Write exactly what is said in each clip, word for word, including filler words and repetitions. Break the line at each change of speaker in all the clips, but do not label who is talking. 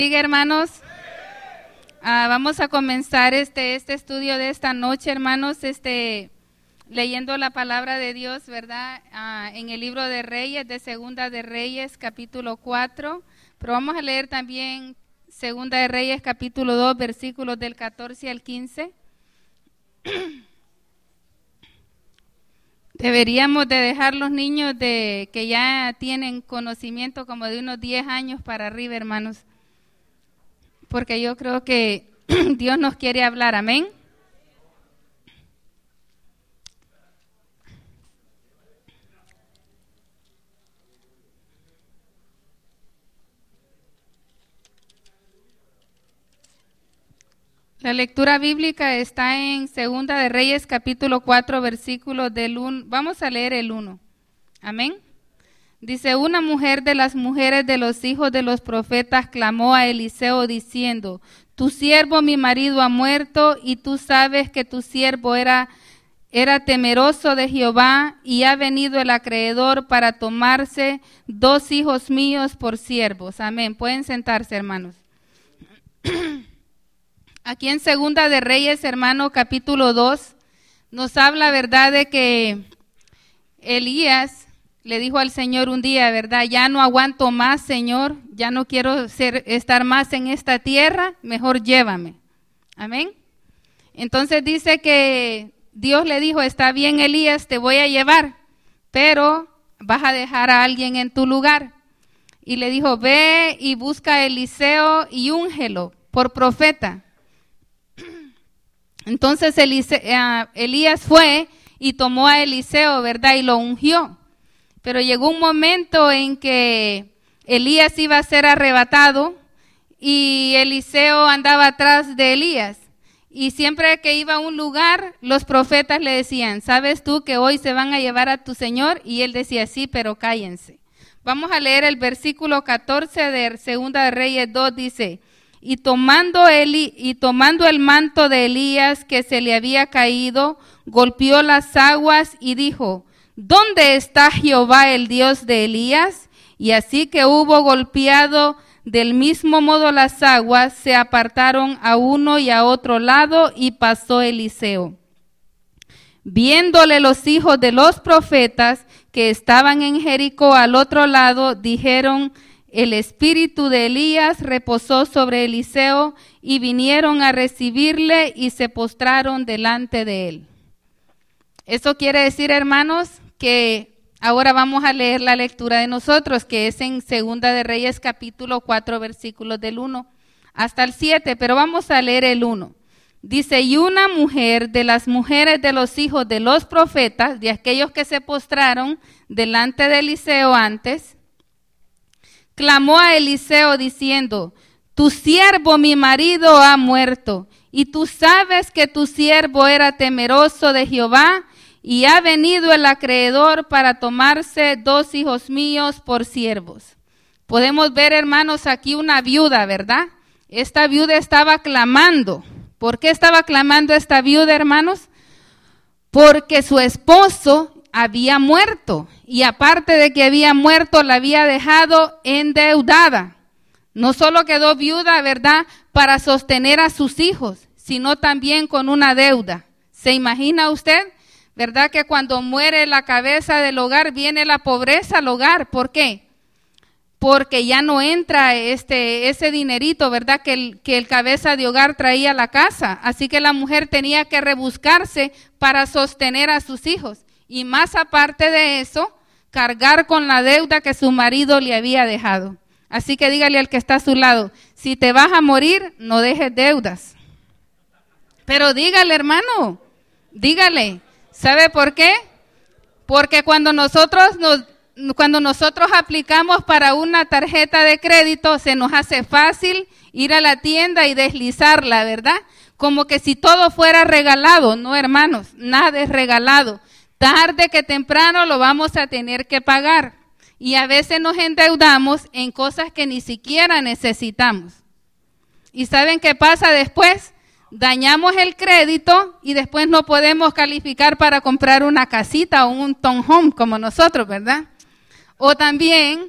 Sigue, hermanos. Ah, vamos a comenzar este, este estudio de esta noche, hermanos, este, leyendo la palabra de Dios, ¿verdad? Ah, en el libro de Reyes, de Segunda de Reyes, capítulo cuatro. Pero vamos a leer también Segunda de Reyes, capítulo dos, versículos del catorce al quince. Deberíamos de dejar los niños de que ya tienen conocimiento como de unos diez años para arriba, hermanos, porque yo creo que Dios nos quiere hablar, amén. La lectura bíblica está en Segunda de Reyes, capítulo cuatro, versículos del uno. Vamos a leer el uno. Amén. Dice: una mujer de las mujeres de los hijos de los profetas clamó a Eliseo diciendo: tu siervo mi marido ha muerto, y tú sabes que tu siervo era, era temeroso de Jehová, y ha venido el acreedor para tomarse dos hijos míos por siervos. Amén. Pueden sentarse, hermanos. Aquí en Segunda de Reyes, hermano, capítulo dos, nos habla, verdad, de que Elías le dijo al Señor un día, verdad, ya no aguanto más, Señor, ya no quiero ser, estar más en esta tierra, mejor llévame. Amén. Entonces dice que Dios le dijo: está bien, Elías, te voy a llevar, pero vas a dejar a alguien en tu lugar. Y le dijo: ve y busca a Eliseo y úngelo por profeta. Entonces Elise, uh, Elías fue y tomó a Eliseo, ¿verdad? Y lo ungió. Pero llegó un momento en que Elías iba a ser arrebatado y Eliseo andaba atrás de Elías. Y siempre que iba a un lugar, los profetas le decían: ¿sabes tú que hoy se van a llevar a tu señor? Y él decía: sí, pero cállense. Vamos a leer el versículo catorce de Segunda de Reyes dos, dice: Y tomando, Eli, y tomando el manto de Elías que se le había caído, golpeó las aguas y dijo: ¿dónde está Jehová, el Dios de Elías? Y así que hubo golpeado del mismo modo las aguas, se apartaron a uno y a otro lado, y pasó Eliseo. Viéndole los hijos de los profetas que estaban en Jericó al otro lado, dijeron: el espíritu de Elías reposó sobre Eliseo, y vinieron a recibirle y se postraron delante de él. Eso quiere decir, hermanos, que ahora vamos a leer la lectura de nosotros, que es en Segunda de Reyes capítulo cuatro, versículos del uno hasta el siete, pero vamos a leer el uno. Dice: y una mujer de las mujeres de los hijos de los profetas, de aquellos que se postraron delante de Eliseo antes, clamó a Eliseo diciendo: tu siervo mi marido ha muerto, y tú sabes que tu siervo era temeroso de Jehová, y ha venido el acreedor para tomarse dos hijos míos por siervos. Podemos ver, hermanos, aquí una viuda, ¿verdad? Esta viuda estaba clamando. ¿Por qué estaba clamando esta viuda, hermanos? Porque su esposo había muerto, y aparte de que había muerto, la había dejado endeudada. No solo quedó viuda, ¿verdad?, para sostener a sus hijos, sino también con una deuda. ¿Se imagina usted? ¿Verdad que cuando muere la cabeza del hogar viene la pobreza al hogar? ¿Por qué? Porque ya no entra este, ese dinerito, ¿verdad?, que el, que el cabeza de hogar traía a la casa. Así que la mujer tenía que rebuscarse para sostener a sus hijos. Y más aparte de eso, cargar con la deuda que su marido le había dejado. Así que dígale al que está a su lado: si te vas a morir, no dejes deudas. Pero dígale, hermano, dígale. ¿Sabe por qué? Porque cuando nosotros nos, cuando nosotros aplicamos para una tarjeta de crédito, se nos hace fácil ir a la tienda y deslizarla, ¿verdad? Como que si todo fuera regalado. No, hermanos, nada es regalado. Tarde que temprano lo vamos a tener que pagar. Y a veces nos endeudamos en cosas que ni siquiera necesitamos. ¿Y saben qué pasa después? Dañamos el crédito y después no podemos calificar para comprar una casita o un townhome como nosotros, ¿verdad? O también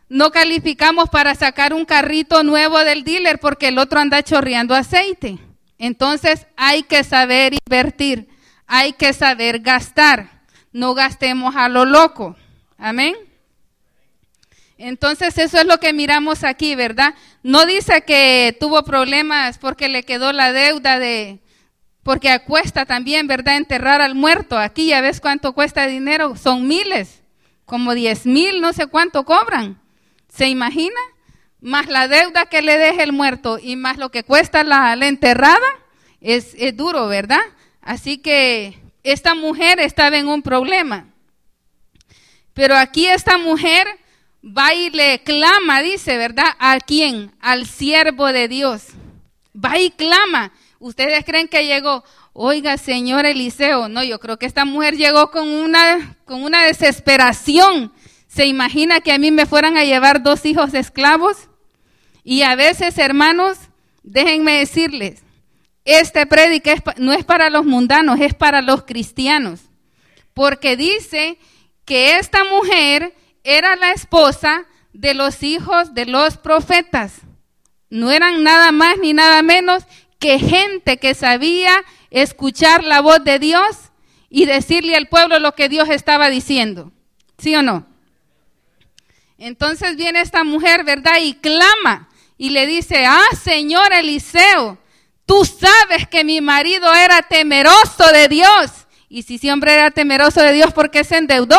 no calificamos para sacar un carrito nuevo del dealer porque el otro anda chorreando aceite. Entonces hay que saber invertir, hay que saber gastar, no gastemos a lo loco. Amén. Entonces eso es lo que miramos aquí, ¿verdad? No dice que tuvo problemas porque le quedó la deuda de, porque cuesta también, ¿verdad? Enterrar al muerto. Aquí ya ves cuánto cuesta dinero, son miles, como diez mil, no sé cuánto cobran. ¿Se imagina? Más la deuda que le deje el muerto y más lo que cuesta la, la enterrada, es, es duro, ¿verdad? Así que esta mujer estaba en un problema. Pero aquí esta mujer va y le clama, dice, ¿verdad? ¿A quién? Al siervo de Dios. Va y clama. ¿Ustedes creen que llegó? Oiga, señor Eliseo. No, yo creo que esta mujer llegó con una, con una desesperación. ¿Se imagina que a mí me fueran a llevar dos hijos esclavos? Y a veces, hermanos, déjenme decirles, este prédica es, no es para los mundanos, es para los cristianos. Porque dice que esta mujer era la esposa de los hijos de los profetas. No eran nada más ni nada menos que gente que sabía escuchar la voz de Dios y decirle al pueblo lo que Dios estaba diciendo. ¿Sí o no? Entonces viene esta mujer, ¿verdad? Y clama y le dice, ah, señor Eliseo, tú sabes que mi marido era temeroso de Dios. Y si ese hombre era temeroso de Dios, ¿por qué se endeudó?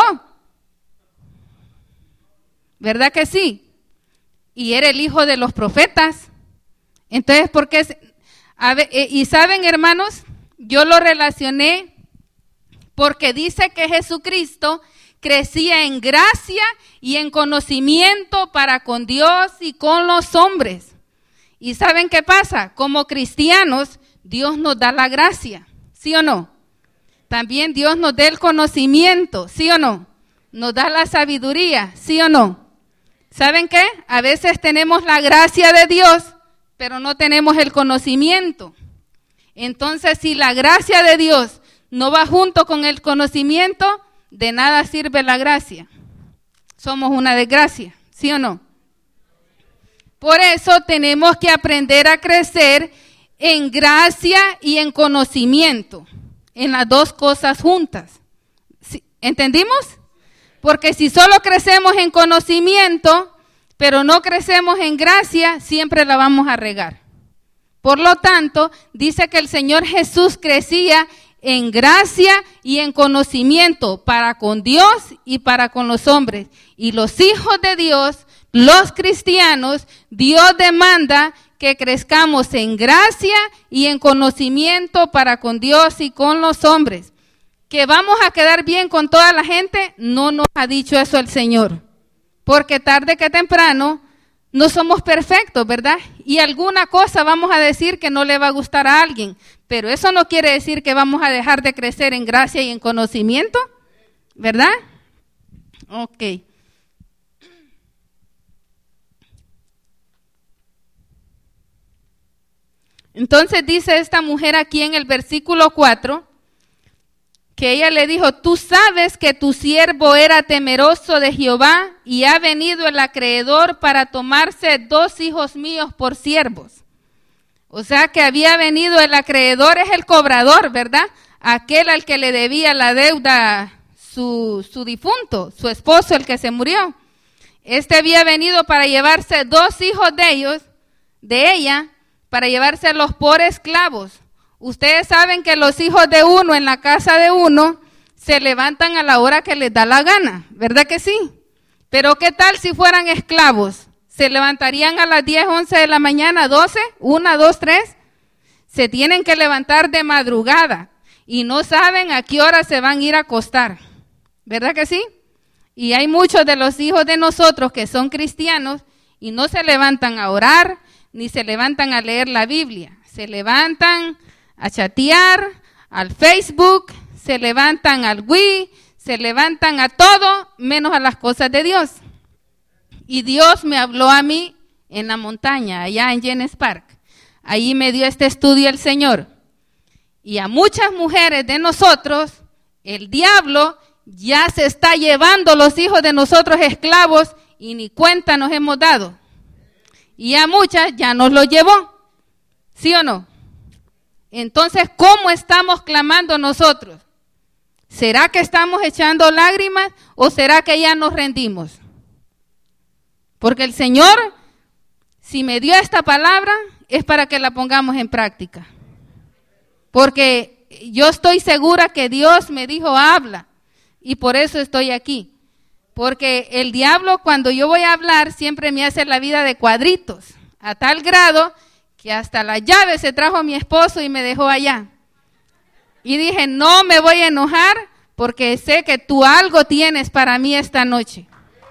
¿Verdad que sí? Y era el hijo de los profetas. Entonces, ¿por qué? Se, a ver, eh, y saben, hermanos, yo lo relacioné porque dice que Jesucristo crecía en gracia y en conocimiento para con Dios y con los hombres. ¿Y saben qué pasa? Como cristianos, Dios nos da la gracia, ¿sí o no? También Dios nos da el conocimiento, ¿sí o no? Nos da la sabiduría, ¿sí o no? ¿Saben qué? A veces tenemos la gracia de Dios, pero no tenemos el conocimiento. Entonces, si la gracia de Dios no va junto con el conocimiento, de nada sirve la gracia. Somos una desgracia, ¿sí o no? Por eso tenemos que aprender a crecer en gracia y en conocimiento, en las dos cosas juntas. ¿Sí? ¿Entendimos? Porque si solo crecemos en conocimiento, pero no crecemos en gracia, siempre la vamos a regar. Por lo tanto, dice que el Señor Jesús crecía en gracia y en conocimiento para con Dios y para con los hombres. Y los hijos de Dios, los cristianos, Dios demanda que crezcamos en gracia y en conocimiento para con Dios y con los hombres. ¿Que vamos a quedar bien con toda la gente? No nos ha dicho eso el Señor. Porque tarde que temprano no somos perfectos, ¿verdad? Y alguna cosa vamos a decir que no le va a gustar a alguien. Pero eso no quiere decir que vamos a dejar de crecer en gracia y en conocimiento, ¿verdad? Ok. Entonces dice esta mujer aquí en el versículo cuatro, que ella le dijo, tú sabes que tu siervo era temeroso de Jehová y ha venido el acreedor para tomarse dos hijos míos por siervos. O sea que había venido el acreedor, es el cobrador, ¿verdad? Aquel al que le debía la deuda su, su difunto, su esposo, el que se murió. Este había venido para llevarse dos hijos de ellos, de ella, para llevárselos por esclavos. Ustedes saben que los hijos de uno en la casa de uno se levantan a la hora que les da la gana, ¿verdad que sí? Pero ¿qué tal si fueran esclavos? ¿Se levantarían a las diez, once de la mañana, doce, una, dos, tres? Se tienen que levantar de madrugada y no saben a qué hora se van a ir a acostar, ¿verdad que sí? Y hay muchos de los hijos de nosotros que son cristianos y no se levantan a orar ni se levantan a leer la Biblia. Se levantan a chatear, al Facebook, se levantan al Wii, se levantan a todo menos a las cosas de Dios. Y Dios me habló a mí en la montaña, allá en Jennings Park. Allí me dio este estudio el Señor. Y a muchas mujeres de nosotros, el diablo ya se está llevando los hijos de nosotros esclavos y ni cuenta nos hemos dado. Y a muchas ya nos lo llevó. ¿Sí o no? Entonces, ¿cómo estamos clamando nosotros? ¿Será que estamos echando lágrimas o será que ya nos rendimos? Porque el Señor, si me dio esta palabra, es para que la pongamos en práctica. Porque yo estoy segura que Dios me dijo, habla. Y por eso estoy aquí. Porque el diablo, cuando yo voy a hablar, siempre me hace la vida de cuadritos. A tal grado que hasta la llave se trajo mi esposo y me dejó allá. Y dije, no me voy a enojar porque sé que tú algo tienes para mí esta noche.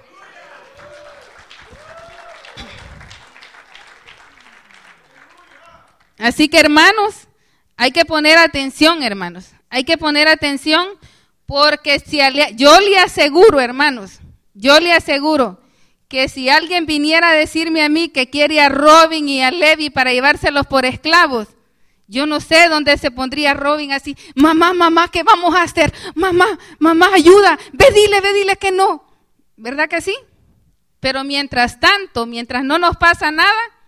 Así que, hermanos, hay que poner atención, hermanos. Hay que poner atención porque si yo le aseguro, hermanos, yo le aseguro que si alguien viniera a decirme a mí que quiere a Robin y a Levi para llevárselos por esclavos, yo no sé dónde se pondría Robin así, mamá, mamá, ¿qué vamos a hacer? Mamá, mamá, ayuda, ve dile, ve dile que no. ¿Verdad que sí? Pero mientras tanto, mientras no nos pasa nada,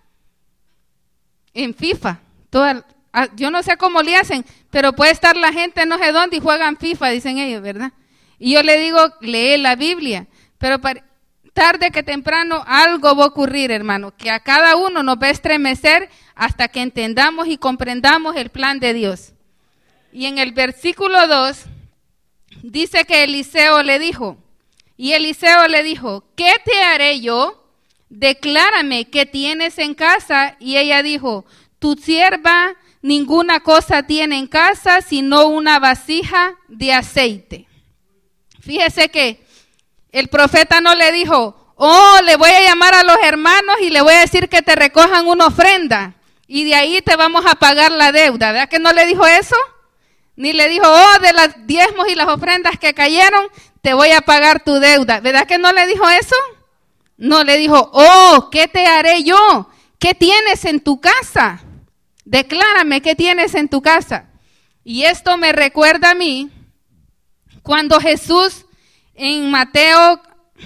en FIFA, toda, yo no sé cómo le hacen, pero puede estar la gente no sé dónde y juegan FIFA, dicen ellos, ¿verdad? Y yo le digo, lee la Biblia, pero para, tarde que temprano algo va a ocurrir, hermano, que a cada uno nos va a estremecer hasta que entendamos y comprendamos el plan de Dios. Y en el versículo dos dice que Eliseo le dijo, y Eliseo le dijo, ¿qué te haré yo? Declárame qué tienes en casa. Y ella dijo, tu sierva ninguna cosa tiene en casa sino una vasija de aceite. Fíjese que el profeta no le dijo, oh, le voy a llamar a los hermanos y le voy a decir que te recojan una ofrenda y de ahí te vamos a pagar la deuda. ¿Verdad que no le dijo eso? Ni le dijo, oh, de los diezmos y las ofrendas que cayeron, te voy a pagar tu deuda. ¿Verdad que no le dijo eso? No, le dijo, oh, ¿qué te haré yo? ¿Qué tienes en tu casa? Declárame qué tienes en tu casa. Y esto me recuerda a mí cuando Jesús en Mateo,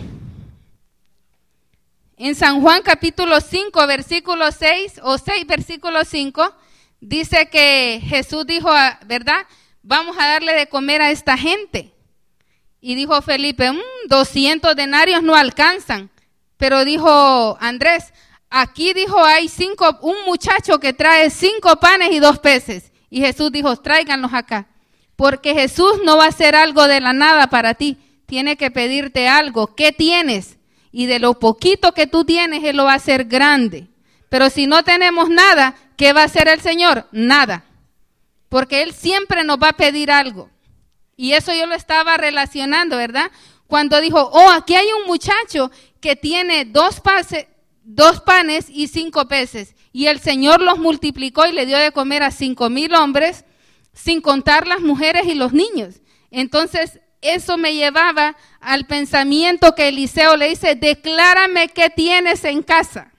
en San Juan capítulo cinco, versículo seis, o seis, versículo cinco, dice que Jesús dijo, ¿verdad? Vamos a darle de comer a esta gente. Y dijo Felipe, mmm, doscientos denarios no alcanzan. Pero dijo Andrés, aquí dijo hay cinco, un muchacho que trae cinco panes y dos peces. Y Jesús dijo, tráiganlos acá. Porque Jesús no va a hacer algo de la nada para ti. Tiene que pedirte algo. ¿Qué tienes? Y de lo poquito que tú tienes, Él lo va a hacer grande. Pero si no tenemos nada, ¿qué va a hacer el Señor? Nada. Porque Él siempre nos va a pedir algo. Y eso yo lo estaba relacionando, ¿verdad? Cuando dijo, oh, aquí hay un muchacho que tiene dos, pase, dos panes y cinco peces. Y el Señor los multiplicó y le dio de comer a cinco mil hombres, sin contar las mujeres y los niños. Entonces, eso me llevaba al pensamiento que Eliseo le dice, declárame qué tienes en casa.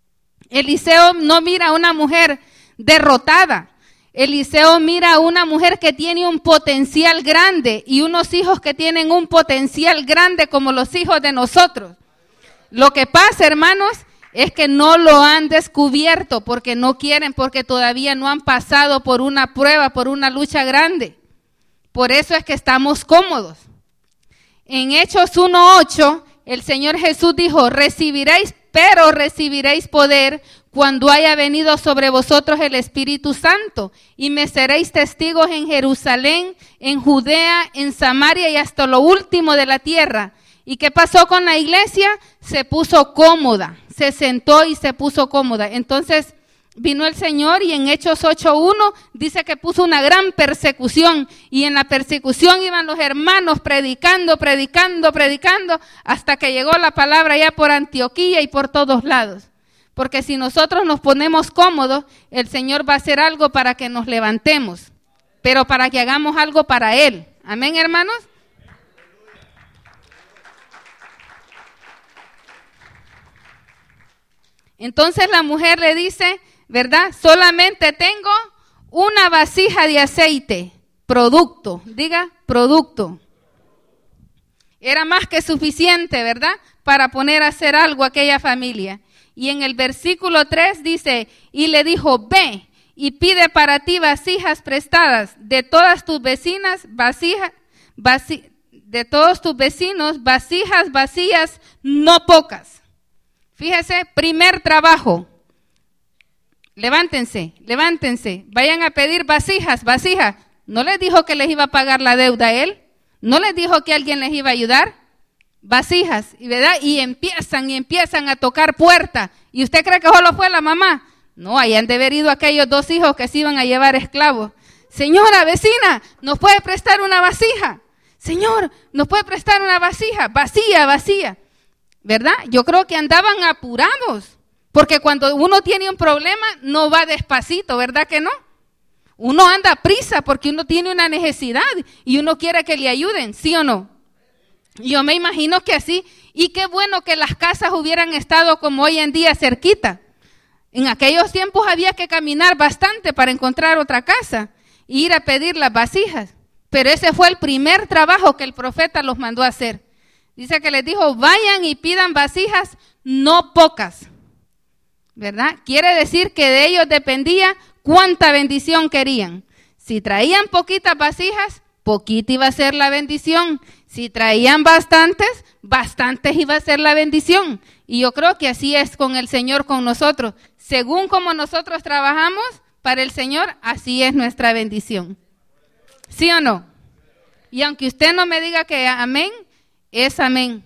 Eliseo no mira a una mujer derrotada. Eliseo mira a una mujer que tiene un potencial grande y unos hijos que tienen un potencial grande como los hijos de nosotros. Lo que pasa, hermanos, es que no lo han descubierto porque no quieren, porque todavía no han pasado por una prueba, por una lucha grande. Por eso es que estamos cómodos. En Hechos uno ocho, el Señor Jesús dijo, recibiréis, pero recibiréis poder cuando haya venido sobre vosotros el Espíritu Santo, y me seréis testigos en Jerusalén, en Judea, en Samaria y hasta lo último de la tierra. ¿Y qué pasó con la iglesia? Se puso cómoda, se sentó y se puso cómoda. Entonces vino el Señor y en Hechos ocho uno dice que puso una gran persecución, y en la persecución iban los hermanos predicando, predicando, predicando, hasta que llegó la palabra ya por Antioquía y por todos lados. Porque si nosotros nos ponemos cómodos, el Señor va a hacer algo para que nos levantemos, pero para que hagamos algo para Él. Amén, hermanos. Entonces la mujer le dice, ¿verdad? Solamente tengo una vasija de aceite, producto, diga producto. Era más que suficiente, ¿verdad?, para poner a hacer algo a aquella familia. Y en el versículo tres dice, y le dijo, ve y pide para ti vasijas prestadas de todas tus vecinas, vasijas, vasi, de todos tus vecinos, vasijas vacías, no pocas. Fíjese, primer trabajo. Levántense, levántense, vayan a pedir vasijas, vasijas. ¿No les dijo que les iba a pagar la deuda a él? ¿No les dijo que alguien les iba a ayudar? Vasijas, ¿verdad? Y empiezan y empiezan a tocar puertas. ¿Y usted cree que solo fue la mamá? No, ahí han de haber ido aquellos dos hijos que se iban a llevar esclavos. Señora vecina, ¿nos puede prestar una vasija? Señor, ¿nos puede prestar una vasija? Vacía, vacía. ¿Verdad? Yo creo que andaban apurados. Porque cuando uno tiene un problema, no va despacito, ¿verdad que no? Uno anda a prisa porque uno tiene una necesidad y uno quiere que le ayuden, ¿sí o no? Yo me imagino que así, y qué bueno que las casas hubieran estado como hoy en día cerquita. En aquellos tiempos había que caminar bastante para encontrar otra casa e ir a pedir las vasijas. Pero ese fue el primer trabajo que el profeta los mandó a hacer. Dice que les dijo, vayan y pidan vasijas, no pocas. ¿Verdad? Quiere decir que de ellos dependía cuánta bendición querían. Si traían poquitas vasijas, poquita iba a ser la bendición. Si traían bastantes, bastantes iba a ser la bendición. Y yo creo que así es con el Señor, con nosotros. Según como nosotros trabajamos para el Señor, así es nuestra bendición. ¿Sí o no? Y aunque usted no me diga que amén, es amén.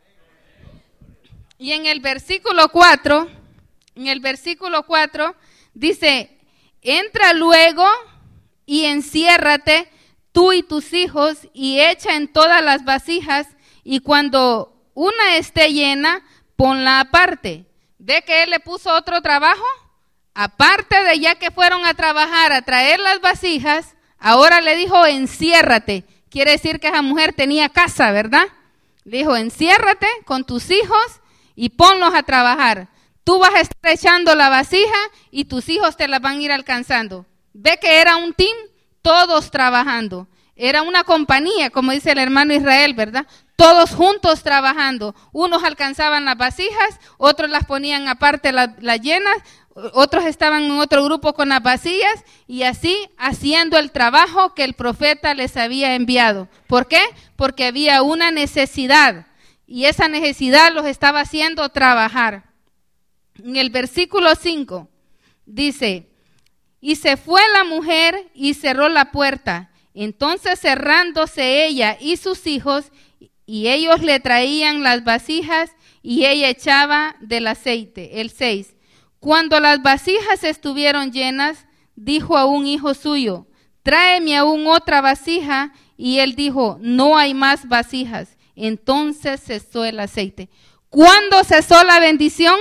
Y en el versículo cuatro, en el versículo cuatro, dice, entra luego y enciérrate tú y tus hijos y echa en todas las vasijas y cuando una esté llena, ponla aparte. ¿Ve que él le puso otro trabajo? Aparte de ya que fueron a trabajar, a traer las vasijas, ahora le dijo, enciérrate. Quiere decir que esa mujer tenía casa, ¿verdad? Le dijo, enciérrate con tus hijos y ponlos a trabajar. Tú vas a estar echando la vasija y tus hijos te la van a ir alcanzando. Ve que era un team, todos trabajando. Era una compañía, como dice el hermano Israel, ¿verdad? Todos juntos trabajando. Unos alcanzaban las vasijas, otros las ponían aparte las, las llenas, otros estaban en otro grupo con las vacías y así haciendo el trabajo que el profeta les había enviado. ¿Por qué? Porque había una necesidad y esa necesidad los estaba haciendo trabajar. En el versículo cinco dice, y se fue la mujer y cerró la puerta. Entonces cerrándose ella y sus hijos, y ellos le traían las vasijas y ella echaba del aceite. El seis. Cuando las vasijas estuvieron llenas, dijo a un hijo suyo, tráeme aún otra vasija. Y él dijo, no hay más vasijas. Entonces cesó el aceite. ¿Cuándo cesó la bendición?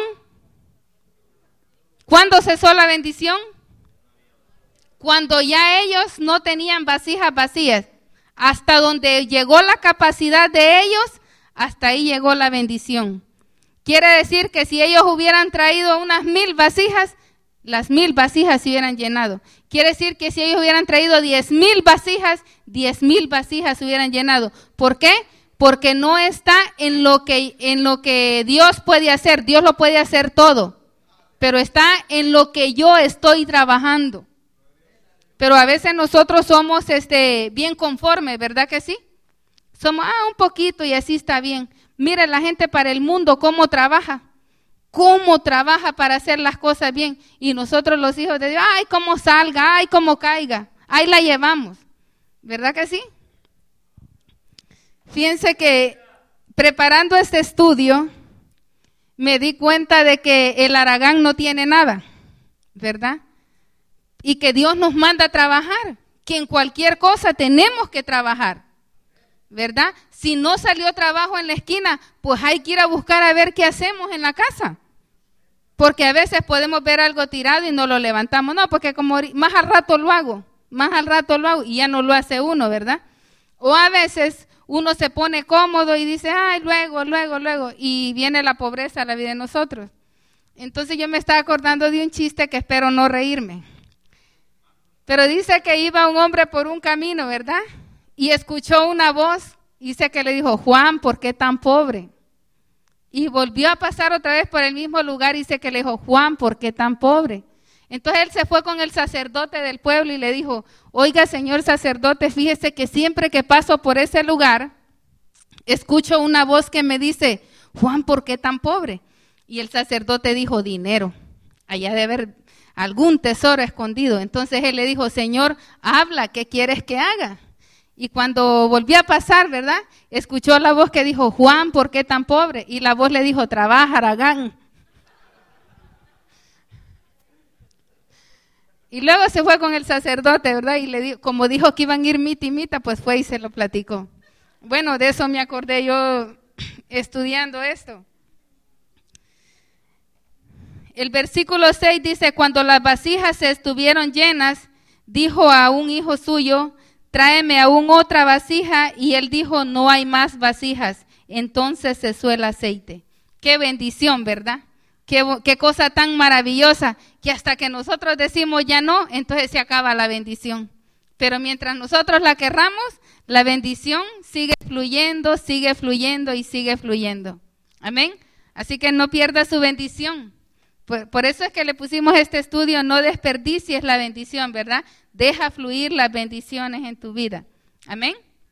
¿Cuándo cesó la bendición? Cuando ya ellos no tenían vasijas vacías. Hasta donde llegó la capacidad de ellos, hasta ahí llegó la bendición. Quiere decir que si ellos hubieran traído unas mil vasijas, las mil vasijas se hubieran llenado. Quiere decir que si ellos hubieran traído diez mil vasijas, diez mil vasijas se hubieran llenado. ¿Por qué? Porque no está en lo que, en lo que Dios puede hacer. Dios lo puede hacer todo, pero está en lo que yo estoy trabajando. Pero a veces nosotros somos este, bien conformes, ¿verdad que sí? Somos, ah, un poquito y así está bien. Mire la gente para el mundo cómo trabaja, cómo trabaja para hacer las cosas bien. Y nosotros los hijos de Dios, ay, cómo salga, ay, cómo caiga, ahí la llevamos. ¿Verdad que sí? Fíjense que preparando este estudio, me di cuenta de que el Aragán no tiene nada, ¿verdad? Y que Dios nos manda a trabajar, que en cualquier cosa tenemos que trabajar, ¿verdad? Si no salió trabajo en la esquina, pues hay que ir a buscar a ver qué hacemos en la casa. Porque a veces podemos ver algo tirado y no lo levantamos. No, porque como más al rato lo hago, más al rato lo hago y ya no lo hace uno, ¿verdad? O a veces uno se pone cómodo y dice, ay, luego, luego, luego, y viene la pobreza a la vida de nosotros. Entonces yo me estaba acordando de un chiste que espero no reírme. Pero dice que iba un hombre por un camino, ¿verdad? Y escuchó una voz Dice que le dijo, Juan, ¿por qué tan pobre? Y volvió a pasar otra vez por el mismo lugar y dice que le dijo, Juan, ¿por qué tan pobre? Entonces él se fue con el sacerdote del pueblo y le dijo, oiga, señor sacerdote, fíjese que siempre que paso por ese lugar, escucho una voz que me dice, Juan, ¿por qué tan pobre? Y el sacerdote dijo, dinero, allá debe haber algún tesoro escondido. Entonces él le dijo, Señor, habla, ¿qué quieres que haga? Y cuando volvió a pasar, ¿verdad? Escuchó la voz que dijo, Juan, ¿por qué tan pobre? Y la voz le dijo, trabaja, Aragán. Y luego se fue con el sacerdote, ¿verdad? Y le dijo, como dijo que iban a ir mita y mita, pues fue y se lo platicó. Bueno, de eso me acordé yo estudiando esto. El versículo seis dice, cuando las vasijas se estuvieron llenas, dijo a un hijo suyo, tráeme aún otra vasija, y él dijo, no hay más vasijas. Entonces cesó el aceite. Qué bendición, ¿verdad? Qué, qué cosa tan maravillosa, que hasta que nosotros decimos ya no, entonces se acaba la bendición. Pero mientras nosotros la querramos, la bendición sigue fluyendo, sigue fluyendo y sigue fluyendo. Amén. Así que no pierda su bendición. Por, por eso es que le pusimos este estudio, no desperdicies la bendición, ¿verdad? Deja fluir las bendiciones en tu vida. Amén.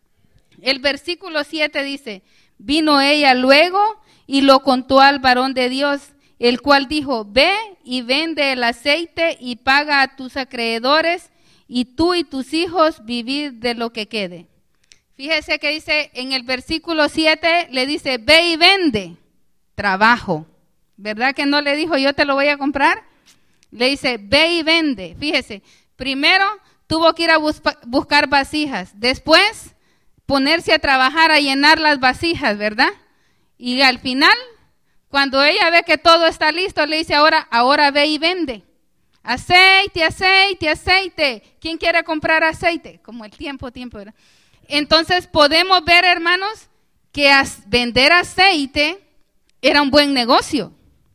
El versículo siete dice, vino ella luego y lo contó al varón de Dios, el cual dijo, ve y vende el aceite y paga a tus acreedores, y tú y tus hijos vivid de lo que quede. Fíjese que dice en el versículo siete, le dice, ve y vende, trabajo. ¿Verdad que no le dijo, yo te lo voy a comprar? Le dice, ve y vende. Fíjese, primero tuvo que ir a bus- buscar vasijas, después ponerse a trabajar a llenar las vasijas, ¿verdad? Y al final, cuando ella ve que todo está listo, le dice, ahora, ahora ve y vende. Aceite, aceite, aceite. ¿Quién quiere comprar aceite? Como el tiempo, tiempo, ¿verdad? Entonces podemos ver, hermanos, que as- vender aceite era un buen negocio.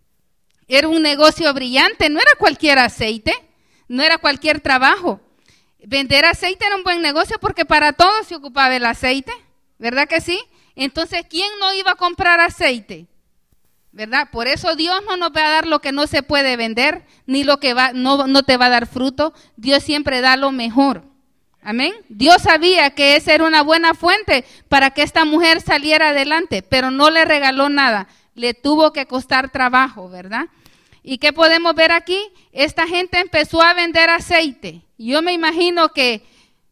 Era un negocio brillante, no era cualquier aceite, no era cualquier trabajo. Vender aceite era un buen negocio porque para todos se ocupaba el aceite, ¿verdad que sí? Entonces, ¿quién no iba a comprar aceite? ¿Verdad? Por eso Dios no nos va a dar lo que no se puede vender, ni lo que va, no, no te va a dar fruto. Dios siempre da lo mejor. Amén. Dios sabía que esa era una buena fuente para que esta mujer saliera adelante, pero no le regaló nada. Le tuvo que costar trabajo, ¿verdad? ¿Y qué podemos ver aquí? Esta gente empezó a vender aceite. Yo me imagino que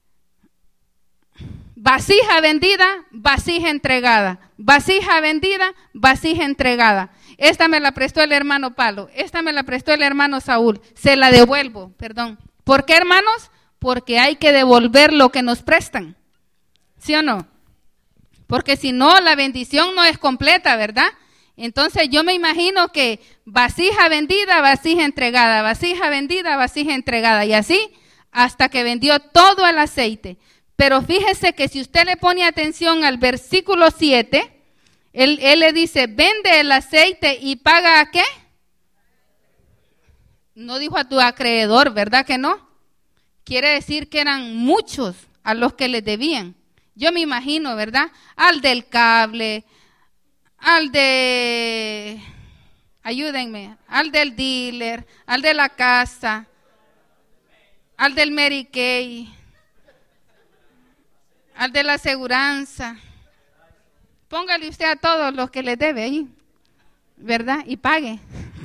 vasija vendida, vasija entregada. Vasija vendida, vasija entregada. Esta me la prestó el hermano Palo. Esta me la prestó el hermano Saúl. Se la devuelvo, perdón. ¿Por qué, hermanos? Porque hay que devolver lo que nos prestan. ¿Sí o no? Porque si no, la bendición no es completa, ¿verdad? Entonces yo me imagino que vasija vendida, vasija entregada, vasija vendida, vasija entregada, y así hasta que vendió todo el aceite. Pero fíjese que si usted le pone atención al versículo siete, él, él le dice, vende el aceite y paga ¿a qué? No dijo a tu acreedor, ¿verdad que no? Quiere decir que eran muchos a los que les debían. Yo me imagino, ¿verdad? Al del cable, al de, ayúdenme, al del dealer, al de la casa, al del Mary Kay, al de la aseguranza. Póngale usted a todos los que le debe ahí, ¿verdad? Y pague.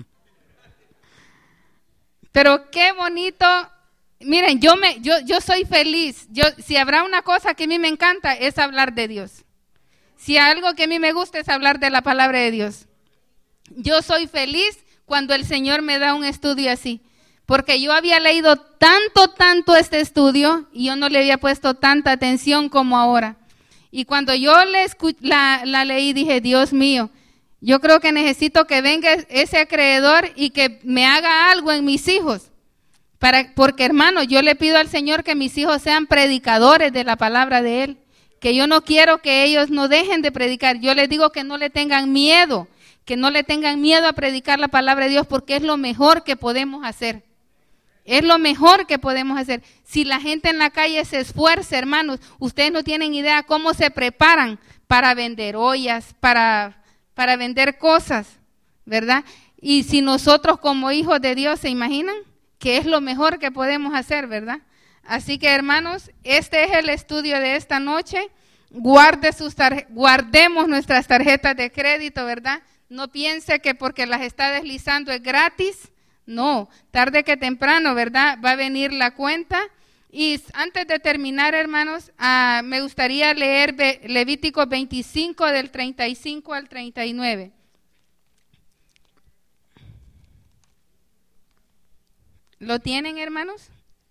Pero qué bonito. Miren, yo me, yo, yo soy feliz. Yo, si habrá una cosa que a mí me encanta es hablar de Dios. Si algo que a mí me gusta es hablar de la palabra de Dios. Yo soy feliz cuando el Señor me da un estudio así, porque yo había leído tanto, tanto este estudio y yo no le había puesto tanta atención como ahora. Y cuando yo le escu- la, la leí dije, Dios mío, yo creo que necesito que venga ese acreedor y que me haga algo en mis hijos. Para, porque hermano, yo le pido al Señor que mis hijos sean predicadores de la palabra de Él. Que yo no quiero que ellos no dejen de predicar. Yo les digo que no le tengan miedo, que no le tengan miedo a predicar la palabra de Dios porque es lo mejor que podemos hacer. Es lo mejor que podemos hacer. Si la gente en la calle se esfuerza, hermanos, ustedes no tienen idea cómo se preparan para vender ollas, para, para vender cosas, ¿verdad? Y si nosotros como hijos de Dios, ¿se imaginan? Que es lo mejor que podemos hacer, ¿verdad? Así que, hermanos, este es el estudio de esta noche. Guarde sus tarje- guardemos nuestras tarjetas de crédito, ¿verdad? No piense que porque las está deslizando es gratis. No, tarde que temprano, ¿verdad? Va a venir la cuenta. Y antes de terminar, hermanos, uh, me gustaría leer Be- Levítico veinticinco del treinta y cinco al treinta y nueve. ¿Lo tienen, hermanos?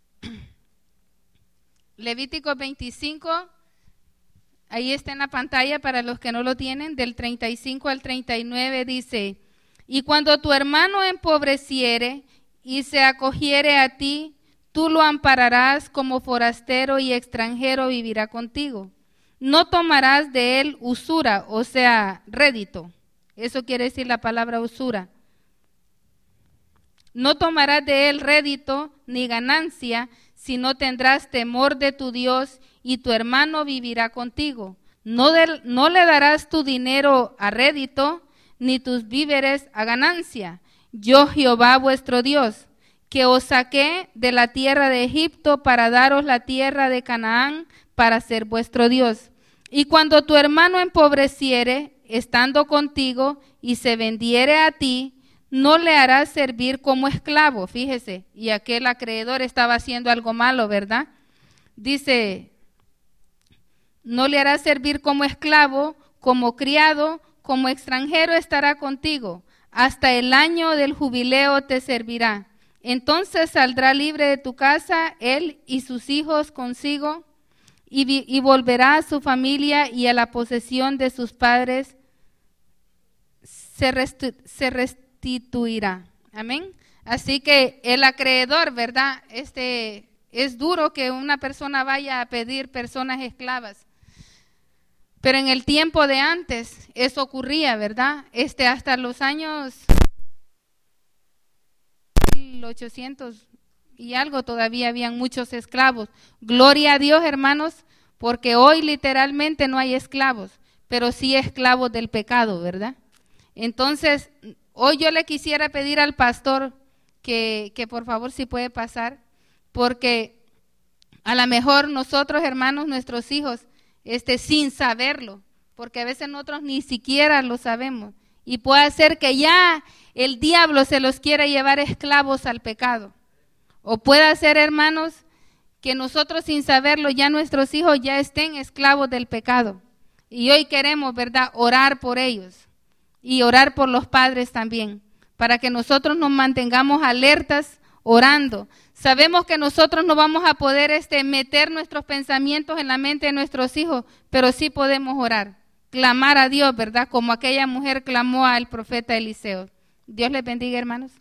Levítico veinticinco, ahí está en la pantalla para los que no lo tienen, del treinta y cinco al treinta y nueve dice: y cuando tu hermano empobreciere y se acogiere a ti, tú lo ampararás como forastero y extranjero vivirá contigo. No tomarás de él usura, o sea, rédito. Eso quiere decir la palabra usura. No tomarás de él rédito ni ganancia, sino tendrás temor de tu Dios y tu hermano vivirá contigo. No, de, no le darás tu dinero a rédito, ni tus víveres a ganancia. Yo, Jehová vuestro Dios, que os saqué de la tierra de Egipto para daros la tierra de Canaán para ser vuestro Dios. Y cuando tu hermano empobreciere, estando contigo, y se vendiere a ti, no le harás servir como esclavo, fíjese, y aquel acreedor estaba haciendo algo malo, ¿verdad? Dice, no le harás servir como esclavo, como criado, como extranjero estará contigo, hasta el año del jubileo te servirá. Entonces saldrá libre de tu casa, él y sus hijos consigo, y, vi, y volverá a su familia y a la posesión de sus padres, se, resti, se restituirá. Amén. Así que el acreedor, ¿verdad? Este, es duro que una persona vaya a pedir personas esclavas. Pero en el tiempo de antes eso ocurría, ¿verdad? Este, hasta los años mil ochocientos y algo todavía habían muchos esclavos. Gloria a Dios, hermanos, porque hoy literalmente no hay esclavos, pero sí esclavos del pecado, ¿verdad? Entonces, hoy yo le quisiera pedir al pastor que, que por favor si puede pasar, porque a lo mejor nosotros, hermanos, nuestros hijos, Este, sin saberlo, porque a veces nosotros ni siquiera lo sabemos, y puede ser que ya el diablo se los quiera llevar esclavos al pecado, o puede ser, hermanos, que nosotros sin saberlo ya nuestros hijos ya estén esclavos del pecado, y hoy queremos, ¿verdad?, orar por ellos, y orar por los padres también, para que nosotros nos mantengamos alertas orando. Sabemos que nosotros no vamos a poder este, meter nuestros pensamientos en la mente de nuestros hijos, pero sí podemos orar, clamar a Dios, ¿verdad? Como aquella mujer clamó al profeta Eliseo. Dios les bendiga, hermanos.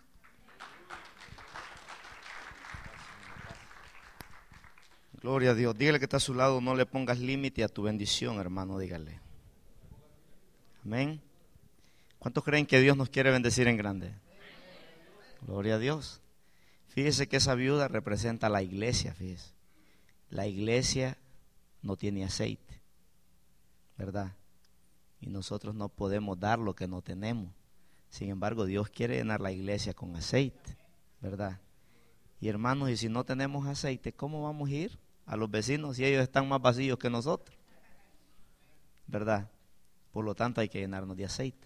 Gloria a Dios. Dígale que está a su lado, no le pongas límite a tu bendición, hermano, dígale. Amén. ¿Cuántos creen que Dios nos quiere bendecir en grande? Gloria a Dios. Fíjese que esa viuda representa a la iglesia, fíjese. La iglesia no tiene aceite, ¿verdad? Y nosotros no podemos dar lo que no tenemos. Sin embargo, Dios quiere llenar la iglesia con aceite, ¿verdad? Y hermanos, y si no tenemos aceite, ¿cómo vamos a ir a los vecinos si ellos están más vacíos que nosotros? ¿Verdad? Por lo tanto, hay que llenarnos de aceite.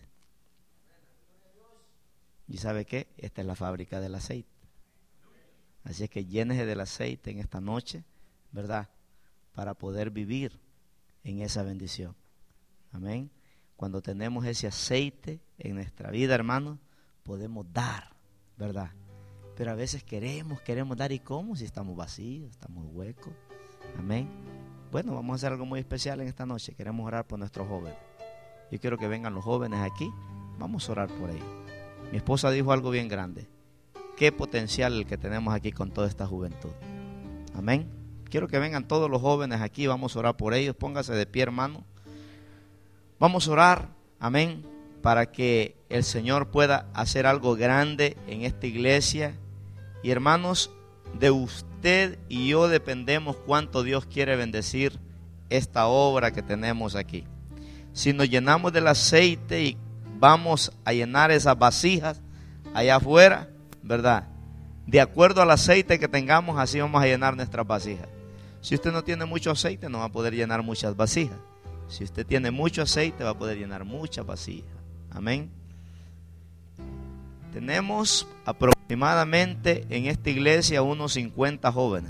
¿Y sabe qué? Esta es la fábrica del aceite. Así es que llénese del aceite en esta noche, ¿verdad? Para poder vivir en esa bendición. Amén. Cuando tenemos ese aceite en nuestra vida, hermanos, podemos dar, ¿verdad? Pero a veces queremos, queremos dar. ¿Y cómo? Si estamos vacíos, estamos huecos. Amén. Bueno, vamos a hacer algo muy especial en esta noche. Queremos orar por nuestros jóvenes. Yo quiero que vengan los jóvenes aquí. Vamos a orar por ellos. Mi esposa dijo algo bien grande. Qué potencial el que tenemos aquí con toda esta juventud. Amén. Quiero que vengan todos los jóvenes aquí. Vamos a orar por ellos. Póngase de pie, hermano. Vamos a orar. Amén. Para que el Señor pueda hacer algo grande en esta iglesia. Y hermanos, de usted y yo dependemos cuánto Dios quiere bendecir esta obra que tenemos aquí. Si nos llenamos del aceite y vamos a llenar esas vasijas allá afuera, ¿verdad? De acuerdo al aceite que tengamos, así vamos a llenar nuestras vasijas. Si usted no tiene mucho aceite, no va a poder llenar muchas vasijas. Si usted tiene mucho aceite, va a poder llenar muchas vasijas. Amén. Tenemos aproximadamente en esta iglesia unos cincuenta jóvenes.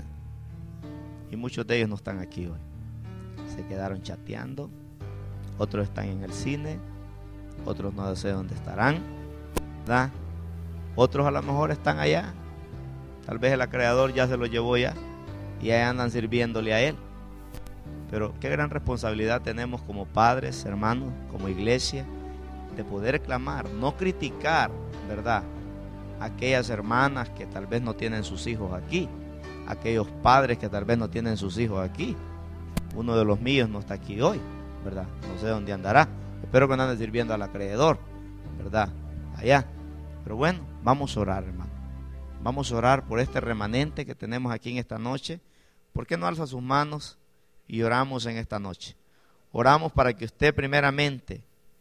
Y muchos de ellos no están aquí hoy. Se quedaron chateando. Otros están en el cine. Otros no sé dónde estarán, ¿verdad? Otros a lo mejor están allá. Tal vez el acreedor ya se lo llevó ya y ahí andan sirviéndole a él. Pero qué gran responsabilidad tenemos como padres, hermanos, como iglesia, de poder clamar, no criticar, ¿verdad? Aquellas hermanas que tal vez no tienen sus hijos aquí, aquellos padres que tal vez no tienen sus hijos aquí. Uno de los míos no está aquí hoy, ¿verdad? No sé dónde andará. Espero que no ande sirviendo al acreedor, ¿verdad? Allá. Pero bueno, vamos a orar, hermano. Vamos a orar por este remanente que tenemos aquí en esta noche. ¿Por qué no alza sus manos y oramos en esta noche? Oramos para que usted primeramente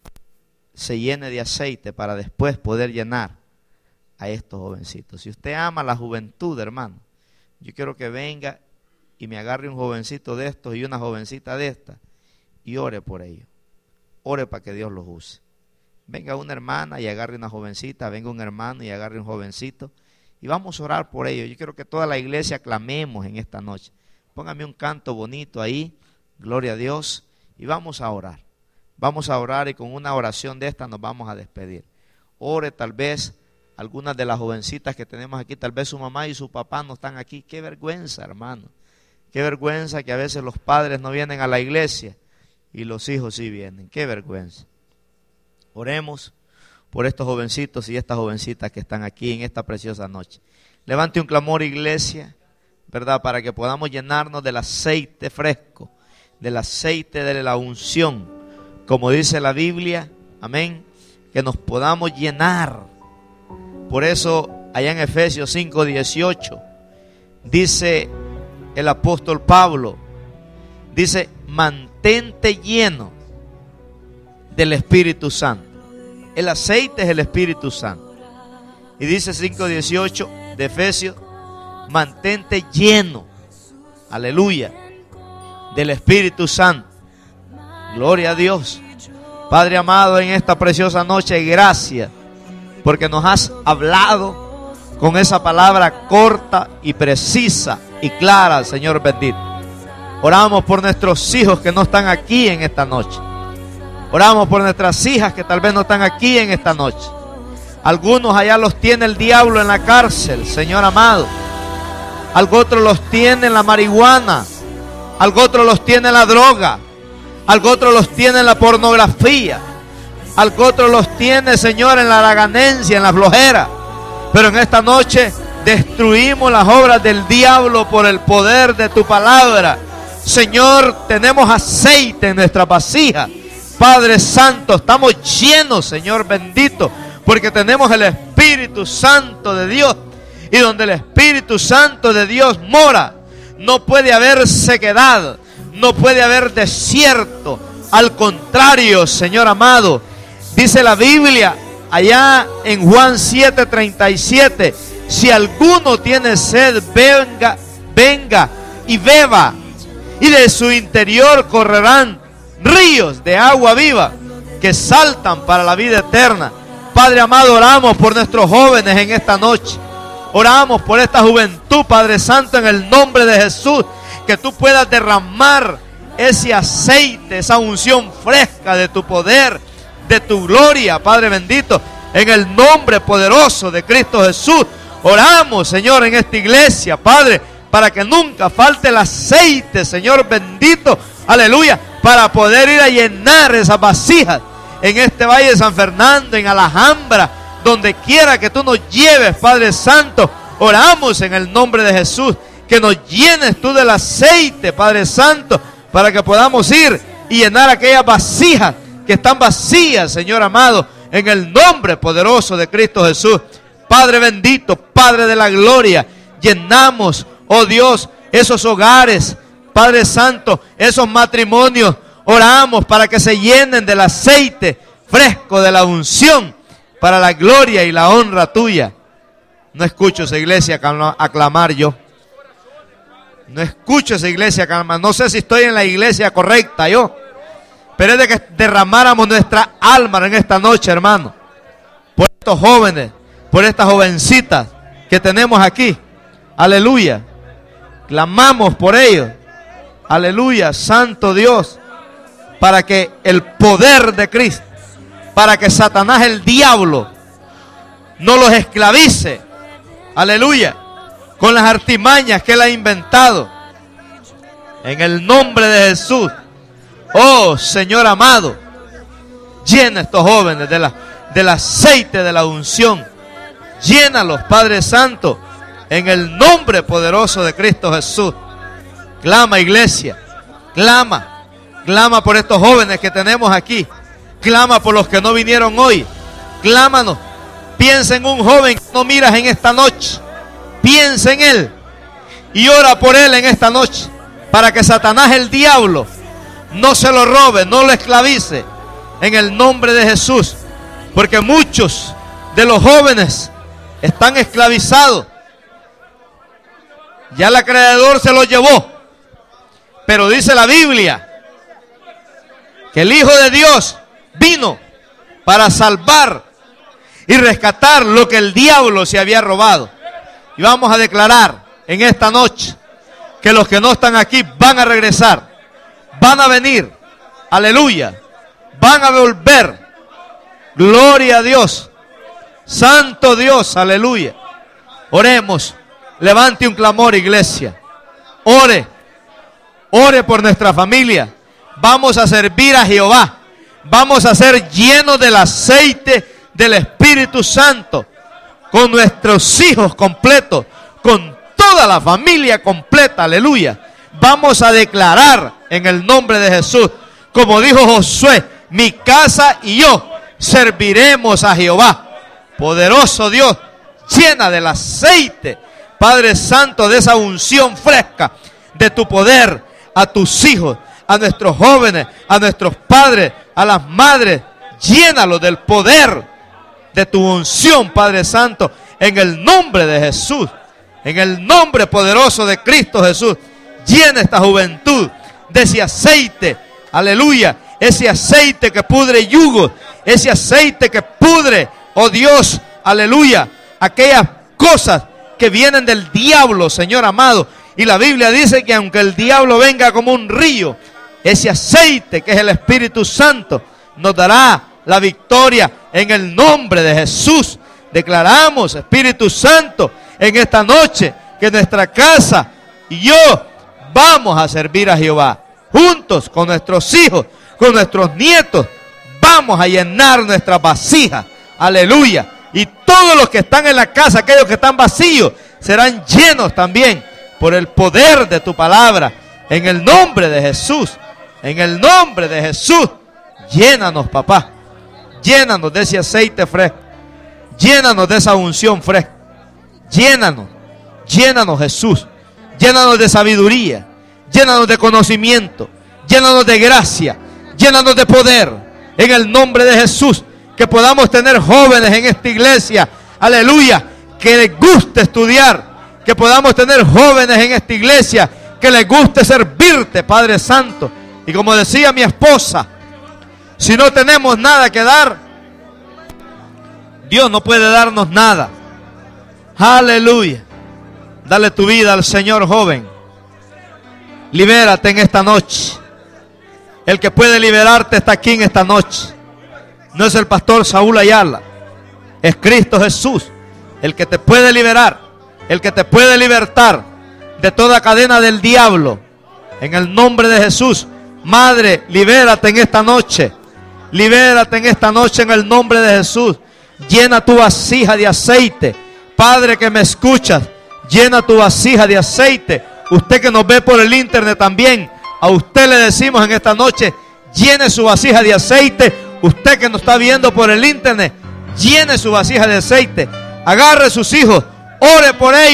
se llene de aceite para después poder llenar a estos jovencitos. Si usted ama la juventud, hermano, yo quiero que venga y me agarre un jovencito de estos y una jovencita de estas y ore por ellos. Ore para que Dios los use. Venga una hermana y agarre una jovencita, venga un hermano y agarre un jovencito y vamos a orar por ellos. Yo quiero que toda la iglesia clamemos en esta noche. Póngame un canto bonito ahí, gloria a Dios, y vamos a orar. Vamos a orar y con una oración de esta nos vamos a despedir. Ore tal vez algunas de las jovencitas que tenemos aquí, tal vez su mamá y su papá no están aquí. Qué vergüenza, hermano. Qué vergüenza que a veces los padres no vienen a la iglesia y los hijos sí vienen. Qué vergüenza. Oremos por estos jovencitos y estas jovencitas que están aquí en esta preciosa noche. Levante un clamor, iglesia, ¿verdad? Para que podamos llenarnos del aceite fresco, del aceite de la unción. Como dice la Biblia, amén, que nos podamos llenar. Por eso, allá en Efesios cinco dieciocho, dice el apóstol Pablo, dice, mantente lleno del Espíritu Santo. El aceite es el Espíritu Santo. Y dice cinco dieciocho de Efesios, mantente lleno, aleluya, del Espíritu Santo. Gloria a Dios. Padre amado, en esta preciosa noche, gracias, porque nos has hablado con esa palabra corta y precisa y clara, Señor bendito. Oramos por nuestros hijos que no están aquí en esta noche. Oramos por nuestras hijas que tal vez no están aquí en esta noche. Algunos allá los tiene el diablo en la cárcel, Señor amado. Algo otro los tiene en la marihuana. Algo otro los tiene en la droga. Algo otro los tiene en la pornografía. Algo otro los tiene, Señor, en la haraganencia, en la flojera. Pero en esta noche destruimos las obras del diablo por el poder de tu palabra. Señor, tenemos aceite en nuestra vasija. Padre Santo, estamos llenos, Señor bendito, porque tenemos el Espíritu Santo de Dios. Y donde el Espíritu Santo de Dios mora, no puede haber sequedad, no puede haber desierto. Al contrario, Señor amado, dice la Biblia allá en Juan siete treinta y siete, si alguno tiene sed, venga, venga y beba, y de su interior correrán ríos de agua viva que saltan para la vida eterna. Padre amado, oramos por nuestros jóvenes en esta noche. Oramos por esta juventud, Padre Santo, en el nombre de Jesús, que tú puedas derramar ese aceite, esa unción fresca de tu poder, de tu gloria, Padre bendito, en el nombre poderoso de Cristo Jesús. Oramos, Señor, en esta iglesia, Padre, para que nunca falte el aceite, Señor bendito, aleluya, para poder ir a llenar esas vasijas en este Valle de San Fernando, en Alhambra, donde quiera que tú nos lleves, Padre Santo. Oramos en el nombre de Jesús, que nos llenes tú del aceite, Padre Santo, para que podamos ir y llenar aquellas vasijas que están vacías, Señor amado, en el nombre poderoso de Cristo Jesús. Padre bendito, Padre de la gloria,
llenamos, oh Dios, esos hogares, Padre Santo, esos matrimonios. Oramos para que se llenen del aceite fresco de la unción para la gloria y la honra tuya. No escucho esa iglesia aclamar yo. No escucho esa iglesia aclamar. No sé si estoy en la iglesia correcta yo. Pero es de que derramáramos nuestra alma en esta noche, hermano. Por estos jóvenes, por estas jovencitas que tenemos aquí. Aleluya. Clamamos por ellos. Aleluya, Santo Dios. Para que el poder de Cristo, para que Satanás, el diablo, no los esclavice. Aleluya. Con las artimañas que él ha inventado. En el nombre de Jesús. Oh, Señor amado, llena a estos jóvenes de la, del aceite de la unción. Llénalos, Padre Santo, en el nombre poderoso de Cristo Jesús. Clama, iglesia, clama. Clama por estos jóvenes que tenemos aquí. Clama por los que no vinieron hoy. Clámanos. Piensa en un joven que no miras en esta noche. Piensa en él. Y ora por él en esta noche. Para que Satanás, el diablo, no se lo robe, no lo esclavice. En el nombre de Jesús. Porque muchos de los jóvenes están esclavizados. Ya el acreedor se los llevó. Pero dice la Biblia que el Hijo de Dios vino para salvar y rescatar lo que el diablo se había robado. Y vamos a declarar en esta noche que los que no están aquí van a regresar, van a venir, aleluya, van a volver. Gloria a Dios, Santo Dios, aleluya. Oremos, levante un clamor, iglesia. Ore, ore por nuestra familia. Vamos a servir a Jehová. Vamos a ser llenos del aceite del Espíritu Santo. Con nuestros hijos completos. Con toda la familia completa. Aleluya. Vamos a declarar en el nombre de Jesús. Como dijo Josué. Mi casa y yo serviremos a Jehová. Poderoso Dios. Llena del aceite, Padre Santo, de esa unción fresca. De tu poder a tus hijos, a nuestros jóvenes, a nuestros padres, a las madres. Llénalos del poder de tu unción, Padre Santo, en el nombre de Jesús, en el nombre poderoso de Cristo Jesús. Llena esta juventud de ese aceite, aleluya, ese aceite que pudre yugos, ese aceite que pudre, oh Dios, aleluya, aquellas cosas que vienen del diablo, Señor amado. Y la Biblia dice que aunque el diablo venga como un río, ese aceite que es el Espíritu Santo nos dará la victoria en el nombre de Jesús. Declaramos, Espíritu Santo, en esta noche que nuestra casa y yo vamos a servir a Jehová. Juntos con nuestros hijos, con nuestros nietos, vamos a llenar nuestras vasijas. Aleluya. Y todos los que están en la casa, aquellos que están vacíos, serán llenos también por el poder de tu palabra. En el nombre de Jesús. En el nombre de Jesús. Llénanos, papá. Llénanos de ese aceite fresco. Llénanos de esa unción fresca. Llénanos. Llénanos, Jesús. Llénanos de sabiduría. Llénanos de conocimiento. Llénanos de gracia. Llénanos de poder. En el nombre de Jesús. Que podamos tener jóvenes en esta iglesia. Aleluya. Que les guste estudiar. Que podamos tener jóvenes en esta iglesia que les guste servirte, Padre Santo. Y como decía mi esposa, si no tenemos nada que dar, Dios no puede darnos nada. Aleluya. Dale tu vida al Señor, joven. Libérate en esta noche. El que puede liberarte está aquí en esta noche. No es el pastor Saúl Ayala, es Cristo Jesús el que te puede liberar. El que te puede libertar de toda cadena del diablo. En el nombre de Jesús. Madre, libérate en esta noche. Libérate en esta noche en el nombre de Jesús. Llena tu vasija de aceite. Padre que me escuchas, llena tu vasija de aceite. Usted que nos ve por el internet también, a usted le decimos en esta noche, llene su vasija de aceite. Usted que nos está viendo por el internet, llene su vasija de aceite. Agarre sus hijos. Ore por ellos,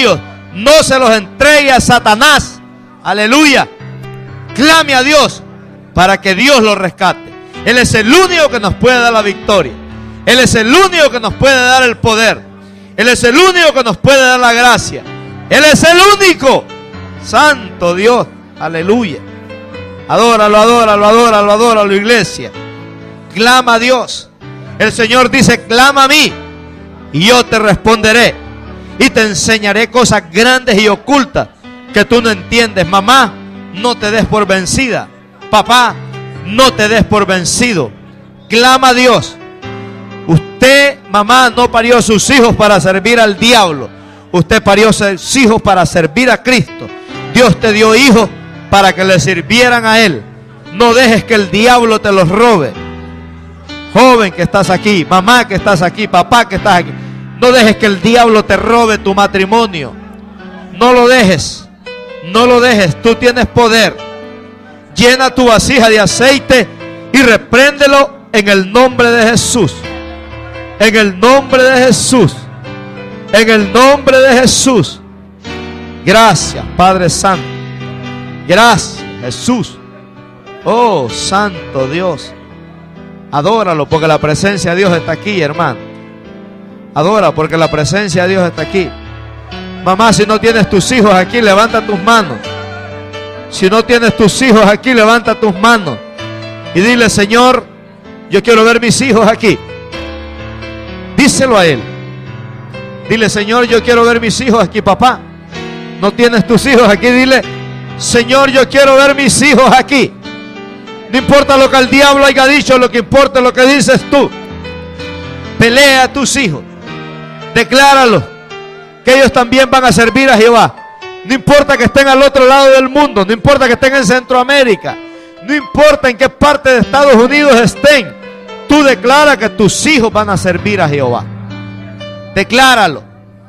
No se los entregue a Satanás. Aleluya. Clame a Dios para que Dios los rescate. Él es el único que nos puede dar la victoria. Él es el único que nos puede dar el poder. Él es el único que nos puede dar la gracia. Él es el único. Santo Dios. Aleluya. Adóralo, adóralo, adóralo, adóralo, iglesia. Clama a Dios. El Señor dice, clama a mí y yo te responderé y te enseñaré cosas grandes y ocultas que tú no entiendes. Mamá, no te des por vencida. Papá, no te des por vencido. Clama a Dios. Usted, mamá, no parió a sus hijos para servir al diablo. Usted parió a sus hijos para servir a Cristo. Dios te dio hijos para que le sirvieran a Él. No dejes que el diablo te los robe. Joven que estás aquí, mamá que estás aquí, papá que estás aquí, no dejes que el diablo te robe tu matrimonio. No lo dejes. No lo dejes. Tú tienes poder. Llena tu vasija de aceite y repréndelo en el nombre de Jesús. En el nombre de Jesús. En el nombre de Jesús. Gracias, Padre Santo. Gracias, Jesús. Oh, Santo Dios. Adóralo porque la presencia de Dios está aquí, hermano. Adora porque la presencia de Dios está aquí. Mamá, si no tienes tus hijos aquí, levanta tus manos. Si no tienes tus hijos aquí, levanta tus manos y dile, Señor, yo quiero ver mis hijos aquí. Díselo a Él. Dile, Señor, yo quiero ver mis hijos aquí, papá. No tienes tus hijos aquí, dile, Señor, yo quiero ver mis hijos aquí. No importa lo que el diablo haya dicho, lo que importa es lo que dices tú. Pelea a tus hijos. Decláralo que ellos también van a servir a Jehová. No importa que estén al otro lado del mundo, no importa que estén en Centroamérica, no importa en qué parte de Estados Unidos estén, tú declara que tus hijos van a servir a Jehová. Decláralo.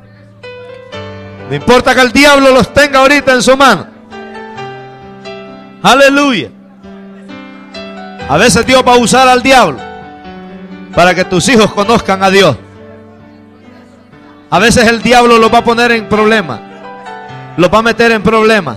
No importa que el diablo los tenga ahorita en su mano. Aleluya. A veces Dios va a usar al diablo para que tus hijos conozcan a Dios. A veces el diablo los va a poner en problemas, los va a meter en problemas.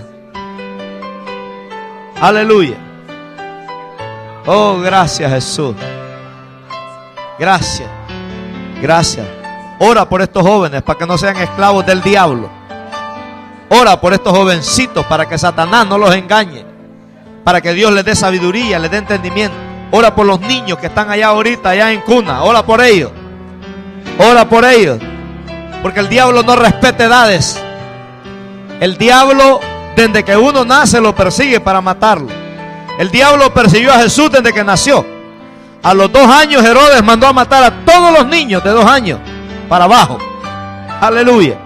Aleluya. Oh, gracias, Jesús. Gracias. Gracias. Ora por estos jóvenes para que no sean esclavos del diablo. Ora por estos jovencitos para que Satanás no los engañe, para que Dios les dé sabiduría, les dé entendimiento. Ora por los niños que están allá ahorita, allá en cuna. Ora por ellos. Ora por ellos. Porque el diablo no respeta edades. El diablo, desde que uno nace, lo persigue para matarlo. El diablo persiguió a Jesús desde que nació. A los dos años Herodes mandó a matar a todos los niños de dos años para abajo. Aleluya.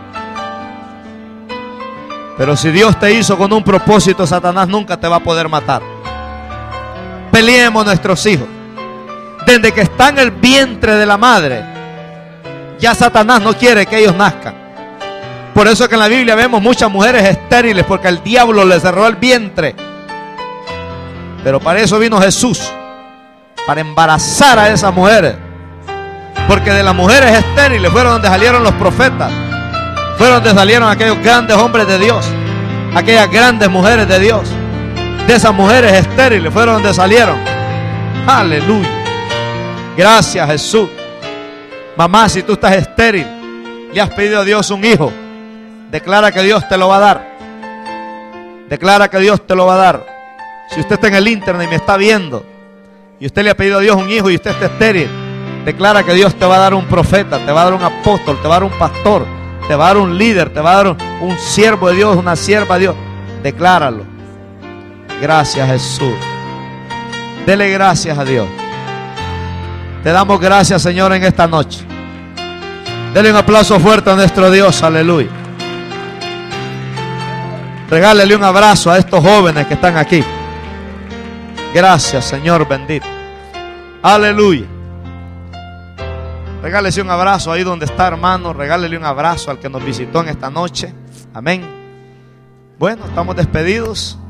Pero si Dios te hizo con un propósito, Satanás nunca te va a poder matar. Peleemos nuestros hijos. Desde que están en el vientre de la madre, ya Satanás no quiere que ellos nazcan. Por eso es que en la Biblia vemos muchas mujeres estériles, porque el diablo les cerró el vientre. Pero para eso vino Jesús, para embarazar a esas mujeres. Porque de las mujeres estériles fueron donde salieron los profetas, fueron donde salieron aquellos grandes hombres de Dios, aquellas grandes mujeres de Dios. De esas mujeres estériles fueron donde salieron. Aleluya. Gracias, Jesús. Mamá, si tú estás estéril, le has pedido a Dios un hijo, declara que Dios te lo va a dar. Declara que Dios te lo va a dar. Si usted está en el internet y me está viendo y usted le ha pedido a Dios un hijo y usted está estéril, declara que Dios te va a dar un profeta, te va a dar un apóstol, te va a dar un pastor, te va a dar un líder, te va a dar un, un siervo de Dios, una sierva de Dios. Decláralo. Gracias, Jesús. Dele gracias a Dios. Te damos gracias, Señor, en esta noche. Dele un aplauso fuerte a nuestro Dios. Aleluya. Regálele un abrazo a estos jóvenes que están aquí. Gracias, Señor bendito. Aleluya. Regálese un abrazo ahí donde está, hermano. Regálele un abrazo al que nos visitó en esta noche. Amén. Bueno, estamos despedidos.